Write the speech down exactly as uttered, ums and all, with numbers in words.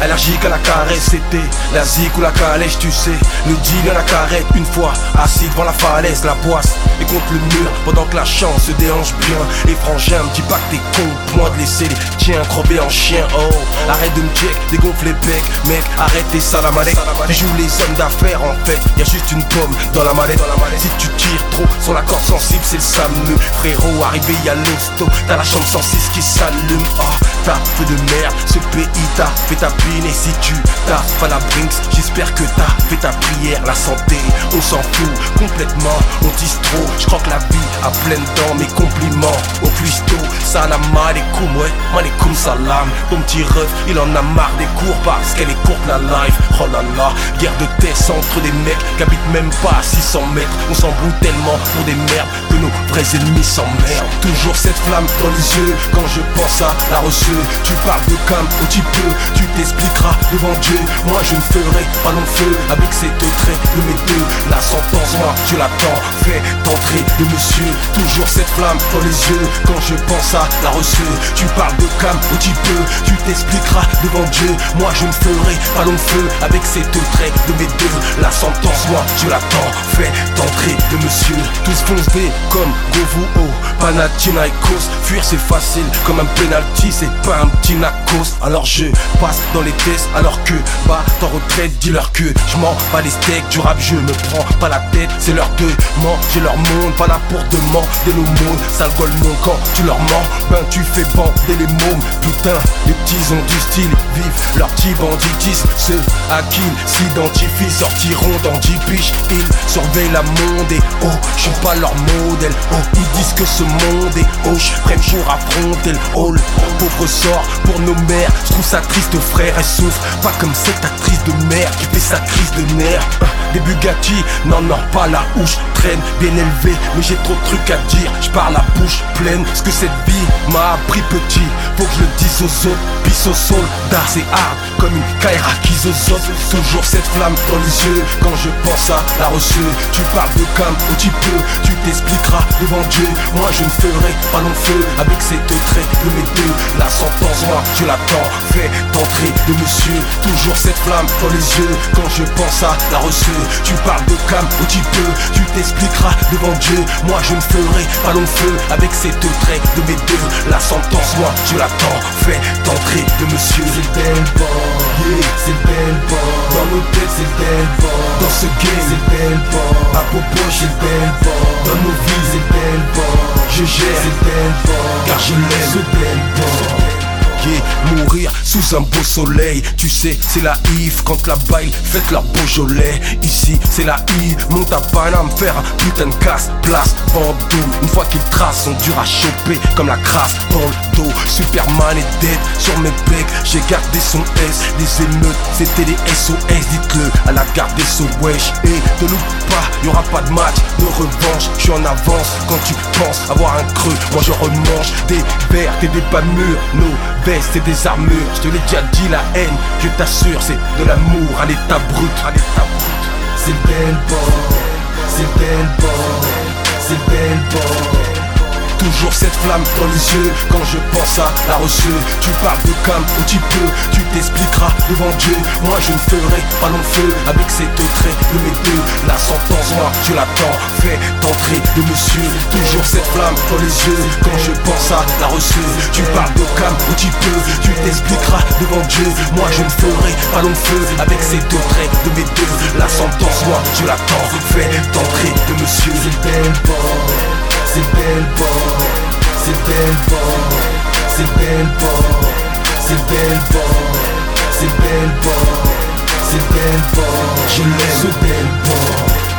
allergique à la caresse. C'était la zik ou la calèche, tu sais. Le deal à la carrette, une fois assis devant la falaise, la poisse et contre le mur pendant que la chance se déhanche bien. Et frangin, me dis pas que t'es con, point de laisser les tiens crever en chien. Oh, arrête de me check, dégonfle les becs, mec, arrête tes salamalek. Tu joues les hommes d'affaires en fait, y'a juste une pomme dans la mallette. Si tu tires trop sur la corde sensible, c'est le SAMU. Frérot, arrivé y'a l'hosto, t'as la chambre cent six qui s'allume. Oh, t'as peu de merde, ce pays t'a fait tapiner. Si tu t'as pas la Brinks, j'espère que t'as fait ta prière. La santé, on s'en fout complètement, on tisse trop. J'croque la vie à pleines dents, mes compliments au cuistot. Salam alaikum, ouais, malikum salam. Ton petit ref, il en a marre des cours parce qu'elle est courte la life. Oh là là, guerre de test entre des mecs qui habitent même pas à six cents mètres. On s'embrouille tellement pour des merdes que nos vrais ennemis s'emmerdent. Toujours cette flamme dans les yeux quand je pense à la reçue. Tu parles de cam un petit peu, tu t'expliqueras devant Dieu. Moi je ne ferai pas long feu avec ces deux traits de mes deux. La sentence, moi je l'attends, fais d'entrée de monsieur. Toujours cette flamme dans les yeux quand je pense à la reçue. Tu parles de cam un petit peu, tu t'expliqueras devant Dieu. Moi je ne ferai pas long feu avec ces deux traits de mes deux. La sentence, moi je l'attends, fais d'entrée de monsieur. Tous foncés comme Govu au Panathinaikos. Fuir c'est facile comme un penalty, c'est pas un petit nacos. Alors je passe dans les tests alors que bah t'en retraite, dis-leur que je m'en bats les steaks du rap, je me prends pas la tête. C'est leur de manger leur monde, pas là pour demander l'aumône. Sale golemon quand tu leur mens, ben tu fais bander les mômes. Putain, les petits ont du style, vivent leur petit banditisme. Ceux à qui ils s'identifient sortiront dans dix piges. Ils surveillent la monde et oh, je suis pas leur modèle. Oh, ils disent que ce monde est oh, je prenne pour affronter le hall. Pauvre sort pour nos mères, je trouve ça triste frère, elle souffre pas comme cette actrice de merde qui fait sa crise de nerfs. Des Bugatti, non non pas la houche, traîne bien élevé, mais j'ai trop de trucs à dire, je parle la bouche pleine. Ce que cette vie m'a appris petit, faut que je le dise aux autres. Pisse au soldat, c'est hard comme une Kaira kizozote. Toujours cette flamme dans les yeux quand je pense à la reçue. Tu parles de cam un petit peu, tu t'expliqueras devant Dieu. Moi je ne ferai pas long feu avec ces deux traits de mes deux. La sentence, moi je l'attends, fais d'entrée de monsieur. Toujours cette flamme dans les yeux quand je pense à la reçue. Tu parles de cam un petit peu, tu t'expliqueras devant Dieu. Moi je ne ferai pas long feu avec ces deux traits de mes deux. La sentence, moi je l'attends, fais d'entrée de monsieur. C'est le bel bord, yeah, c'est le bel bord. Dans nos têtes c'est le bel bord. Dans ce game c'est le bel bord. À Popo c'est le bel bord. Dans nos vies c'est le bel bord. Je gère c'est le bel bord, car je l'aime ce bel bord. Yeah, mourir sous un beau soleil, tu sais c'est la Yves. Quand la baille faites leur Beaujolais. Ici c'est la Yves, monte à Paname faire un putain de casse, place Vendôme. Une fois qu'ils tracent, sont durs à choper comme la crasse dans le dos. Superman est dead sur mes becs, j'ai gardé son S. Les émeutes c'était des S O S, dites-le à la garde des sauts wesh. Et te loupe pas, y'aura pas de match de revanche. Je suis en avance quand tu penses avoir un creux. Moi je remange des verres, t'es des pas mûrs. Nos vestes et des armures, je te l'ai déjà dit, la haine, je t'assure, c'est de l'amour à l'état brut, à l'état brut. C'est le bel bord, c'est le bel bord, c'est le bel bord. Toujours cette flamme dans les yeux quand je pense à la reçue. Tu parles de cam un petit peu, tu t'expliqueras devant Dieu. Moi je ne ferai pas long feu avec ces deux traits de mes deux. La sentence, moi je l'attends, fais d'entrée de monsieur. Toujours cette flamme dans les yeux quand je pense à la reçue. Tu parles de cam un petit peu, tu t'expliqueras devant Dieu. Moi je ne ferai pas long feu avec ces deux traits de mes deux. La sentence, moi je l'attends, fais d'entrée de monsieur. C'est le bel bord, c'est le bel bord, c'est le bel bord, c'est le bel bord, c'est le bel bord, c'est le bel bord, c'est le bel bord. Je laisse ce bel bord.